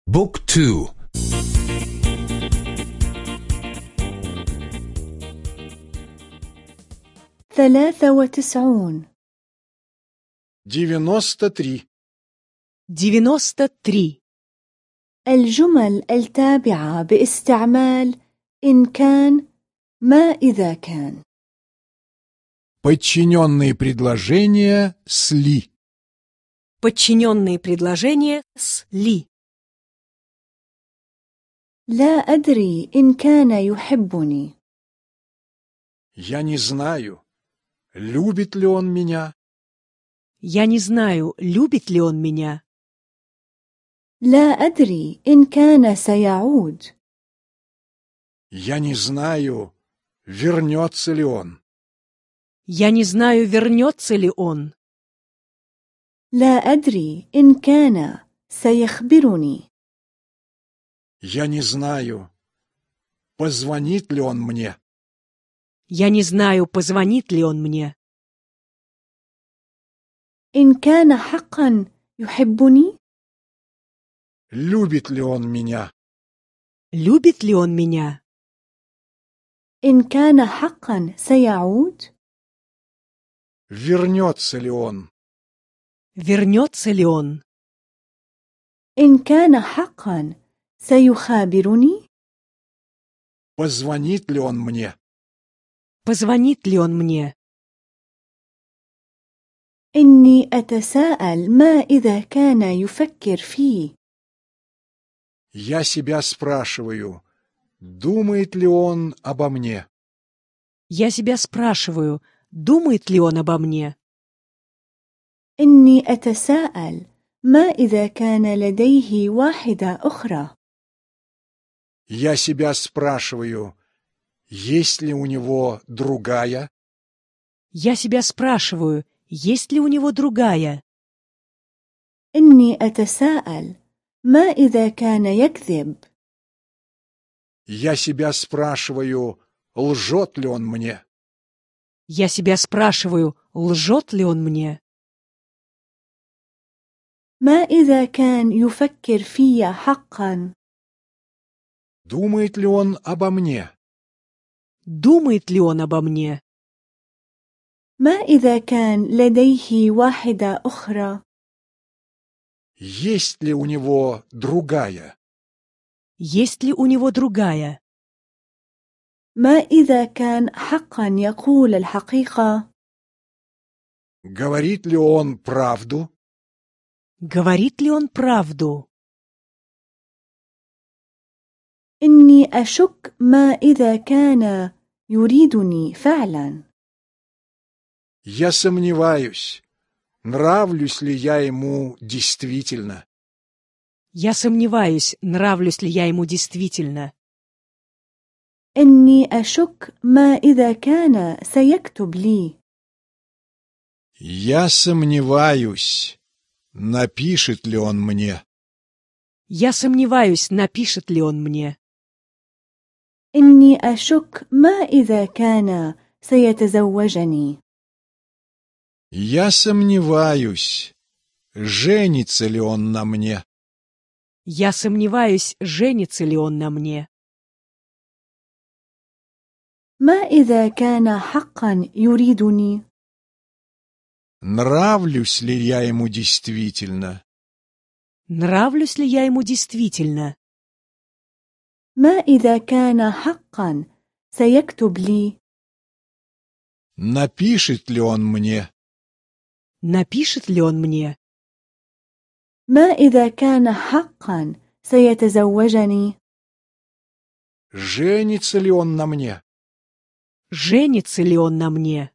بوك تو 93 93 93. الجمل التابعة باستعمال إن كان ما إذا كان. Подчиненные предложения с «ли». Подчиненные предложения с «ли». لا أدري إن كان يحبني. Я не знаю, любит ли он меня. Я не знаю, любит ли он меня. لا أدري إن كان سيعود. Я не знаю, вернется ли он. Я не знаю, вернется ли он. لا أدري إن كان سيخبرني. Я не знаю, позвонит ли он мне. Я не знаю, позвонит ли он мне. إن كان حقا يحبني. Любит ли он меня. Любит ли он меня. إن كان حقا سيعود. Вернется ли он. Вернется ли он. إن كان حقا سيخابرني. Позвонит ли он мне. Позвонит ли он мне. إني أتساءل ما إذا كان يفكر فيه. Я себя спрашиваю, думает ли он обо мне. Я себя спрашиваю, думает ли он обо мне. إني أتساءل ما إذا كان لديه واحدة أخرى. Я себя спрашиваю, есть ли у него другая. Я себя спрашиваю, есть ли у него другая. إني أتساءل ما إذا كان يكذب. Я себя спрашиваю, лжет ли он мне. Я себя спрашиваю, лжет ли он мне. ما إذا كان يفكر في حقا. Думает ли он обо мне. Думает ли он обо мне. ما إذا كان لديه واحدة أخرى. Есть ли у него другая. Есть ли у него другая. ما إذا كان حقا يقول الحقيقة. Говорит ли он правду. Говорит ли он правду. إني أشك ما إذا كان يريدني فعلا. Я сомневаюсь, нравлюсь ли я ему действительно. Я сомневаюсь, нравлюсь ли я ему действительно. إني أشك ما إذا كان سيكتب لي. Я сомневаюсь, напишет ли он мне. Я сомневаюсь, напишет ли он мне. إني أشك ما إذا كان سيتزوجني. Я сомневаюсь, женится ли он на мне. Я сомневаюсь, женится ли он на мне. ما إذا كان حقا يريدني. Нравлюсь ли я ему действительно. Нравлюсь ли я ему действительно. ما إذا كان حقا سيكتب لي. Напишет ли он мне. Напишет ли он мне. ما إذا كان حقا سيتزوجني. Женится ли он на мне. Женится ли он на мне.